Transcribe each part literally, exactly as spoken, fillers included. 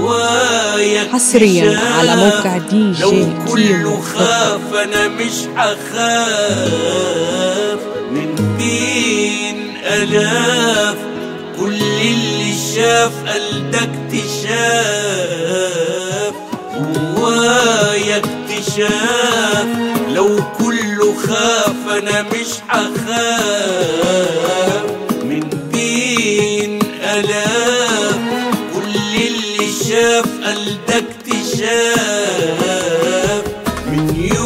جوايا حصريا على موقع دي جي لو كيمو. كله خاف انا مش هخاف من بين الاف. كل اللي شاف قلبك اكتشاف، جوايا اكتشاف. لو كله خاف انا مش هخاف من بين الاف. كل اللي شاف قلبك اكتشاف. من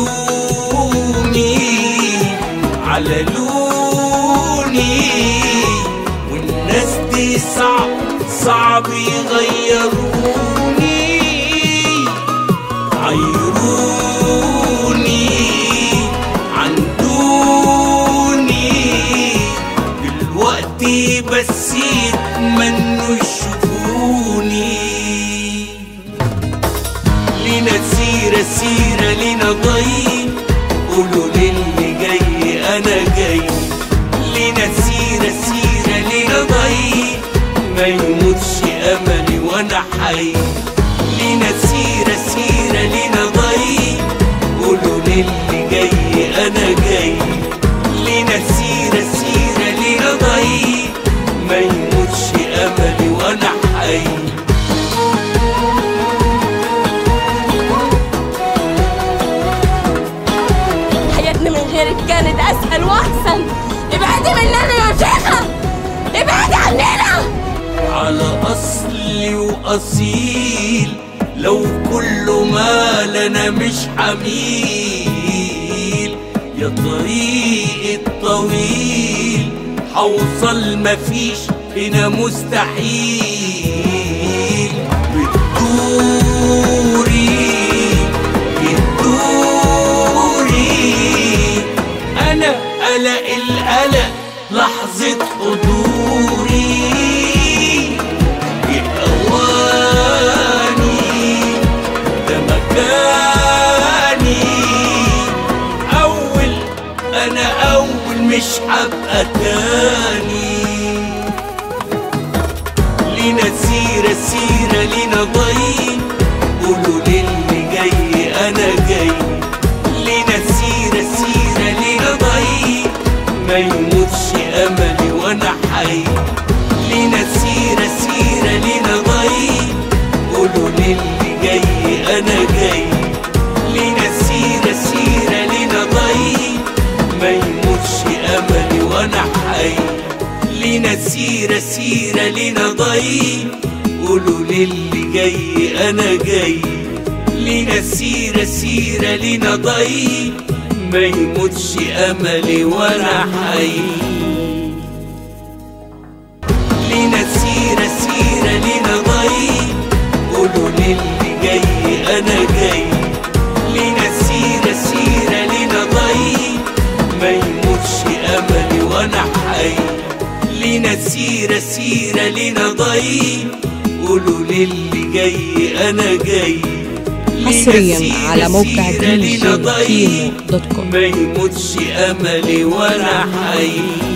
يومي على لوني والناس دي صعب صعب يغيروني، عيروني عندوني دلوقتي بس يتمنوا يشوفوني. لينا سيرة سيرة لينا ضي، قولوا للي جاي أنا جاي. لينا سيرة سيرة لينا ضي، ما يموتش أملي وأنا حي. لينا سيرة سيرة لينا ضي، قولوا للي جاي أنا جاي. لينا سيرة سيرة لينا ضي، ما يموتش أملي وأنا حي. حياتنا من غيرك كانت أسهل وأحسن. ابعدي مننا يا شيخة، ابعدي عننا. على أصلي وأصيل، لو كله مال أنا مش حميل. يا طريق الطويل حوصل مفيش هنا مستحيل. بتدوري بتدوري أنا قلق القلق لحظة حضوري. بأواني ده مكاني، أول أنا أول مش هبقى تاني. لينا سيرة سيرة لينا ضي، قولوا للي جاي أنا جاي. لينا سيرة سيرة لينا ضي، ما يموتش أملي وأنا حي. لينا سيرة سيرة لينا ضي، قولوا للي جاي أنا جاي. لينا سيرة سيرة لينا ضي، ما يموتش أملي وأنا حي. لينا سيرة سيرة لينا ضي، قولوا للي جاي أنا جاي. لينا سيرة سيرة لينا ضي، ما يموتش أملي وأنا حي. لينا سيرة سيرة لينا ضي، قولوا للي جاي أنا جاي. لينا سيرة سيرة لينا ضي، ما يموتش أملي وأنا حي. لينا سيرة سيرة لينا ضي، قولوا للي جاي أنا جاي. حصريا على موقع دي جي كيمو دوت كوم. ما يموتش أملي وأنا حي.